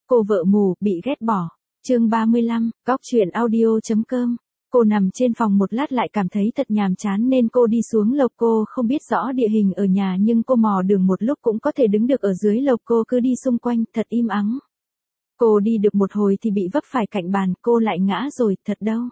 Cô vợ mù, bị ghét bỏ. Chương 35, Góc truyện audio.com. Cô nằm trên phòng một lát lại cảm thấy thật nhàm chán nên cô đi xuống lầu. Cô không biết rõ địa hình ở nhà nhưng cô mò đường một lúc cũng có thể đứng được ở dưới lầu. Cô cứ đi xung quanh, thật im ắng. Cô đi được một hồi thì bị vấp phải cạnh bàn, cô lại ngã rồi, thật đau.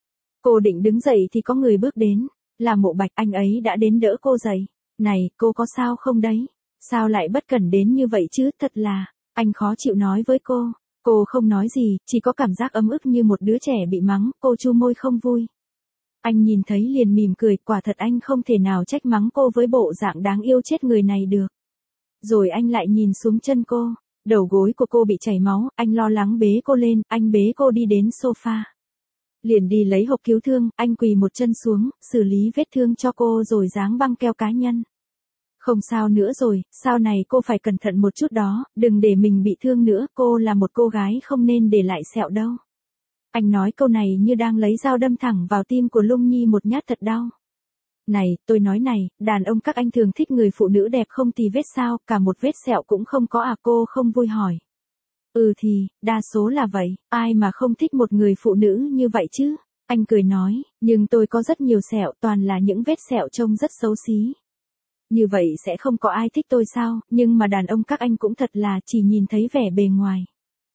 Cô định đứng dậy thì có người bước đến, là Mộ Bạch, anh ấy đã đến đỡ cô dậy. Này, cô có sao không đấy? Sao lại bất cẩn đến như vậy chứ, thật là, anh khó chịu nói với cô. Cô không nói gì, chỉ có cảm giác ấm ức như một đứa trẻ bị mắng, cô chu môi không vui. Anh nhìn thấy liền mỉm cười, quả thật anh không thể nào trách mắng cô với bộ dạng đáng yêu chết người này được. Rồi anh lại nhìn xuống chân cô, đầu gối của cô bị chảy máu, anh lo lắng bế cô lên, anh bế cô đi đến sofa. Liền đi lấy hộp cứu thương, anh quỳ một chân xuống, xử lý vết thương cho cô rồi dán băng keo cá nhân. Không sao nữa rồi, sau này cô phải cẩn thận một chút đó, đừng để mình bị thương nữa, cô là một cô gái không nên để lại sẹo đâu. Anh nói câu này như đang lấy dao đâm thẳng vào tim của Lung Nhi một nhát thật đau. Này, tôi nói này, đàn ông các anh thường thích người phụ nữ đẹp không tì vết sao, cả một vết sẹo cũng không có à, cô không vui hỏi. Thì, đa số là vậy, ai mà không thích một người phụ nữ như vậy chứ? Anh cười nói, nhưng tôi có rất nhiều sẹo, toàn là những vết sẹo trông rất xấu xí. Như vậy sẽ không có ai thích tôi sao, nhưng mà đàn ông các anh cũng thật là chỉ nhìn thấy vẻ bề ngoài.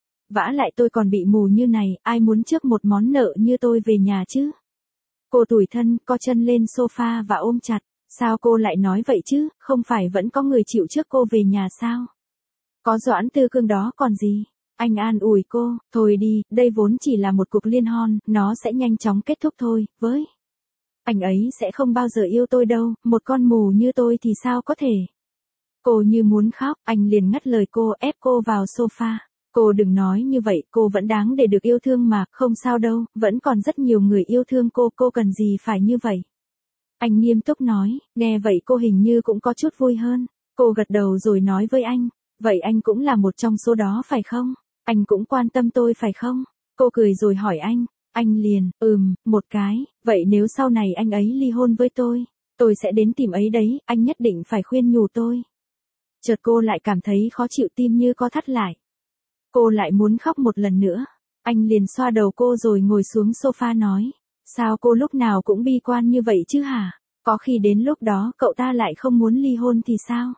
Vả lại tôi còn bị mù như này, ai muốn trước một món nợ như tôi về nhà chứ? Cô tủi thân, co chân lên sofa và ôm chặt. Sao cô lại nói vậy chứ, không phải vẫn có người chịu trước cô về nhà sao? Có Doãn Tư Cương đó còn gì? Anh an ủi cô, thôi đi, đây vốn chỉ là một cuộc liên hôn, nó sẽ nhanh chóng kết thúc thôi, với. Anh ấy sẽ không bao giờ yêu tôi đâu, một con mù như tôi thì sao có thể. Cô như muốn khóc, anh liền ngắt lời cô, ép cô vào sofa. Cô đừng nói như vậy, cô vẫn đáng để được yêu thương mà, không sao đâu, vẫn còn rất nhiều người yêu thương cô cần gì phải như vậy. Anh nghiêm túc nói, nghe vậy cô hình như cũng có chút vui hơn. Cô gật đầu rồi nói với anh, vậy anh cũng là một trong số đó phải không? Anh cũng quan tâm tôi phải không? Cô cười rồi hỏi anh liền, một cái, vậy nếu sau này anh ấy ly hôn với tôi sẽ đến tìm ấy đấy, anh nhất định phải khuyên nhủ tôi. Chợt cô lại cảm thấy khó chịu, tim như co thắt lại. Cô lại muốn khóc một lần nữa. Anh liền xoa đầu cô rồi ngồi xuống sofa nói, sao cô lúc nào cũng bi quan như vậy chứ hả? Có khi đến lúc đó cậu ta lại không muốn ly hôn thì sao?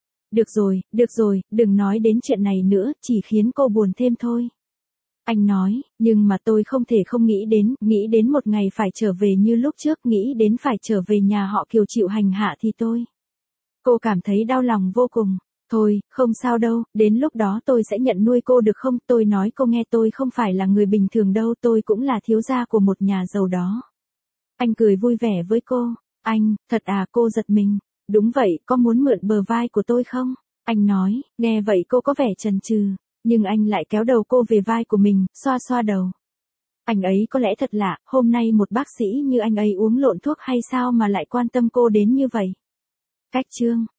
Được rồi, đừng nói đến chuyện này nữa, chỉ khiến cô buồn thêm thôi. Anh nói, nhưng mà tôi không thể không nghĩ đến một ngày phải trở về như lúc trước, nghĩ đến phải trở về nhà họ Kiều chịu hành hạ thì tôi. Cô cảm thấy đau lòng vô cùng. Thôi, không sao đâu, đến lúc đó tôi sẽ nhận nuôi cô được không? Tôi nói cô nghe, tôi không phải là người bình thường đâu, tôi cũng là thiếu gia của một nhà giàu đó. Anh cười vui vẻ với cô. Anh, thật à? Cô giật mình. Đúng vậy, có muốn mượn bờ vai của tôi không? Anh nói, nghe vậy cô có vẻ chần chừ, nhưng anh lại kéo đầu cô về vai của mình, xoa xoa đầu. Anh ấy có lẽ thật lạ, hôm nay một bác sĩ như anh ấy uống lộn thuốc hay sao mà lại quan tâm cô đến như vậy? Cách chương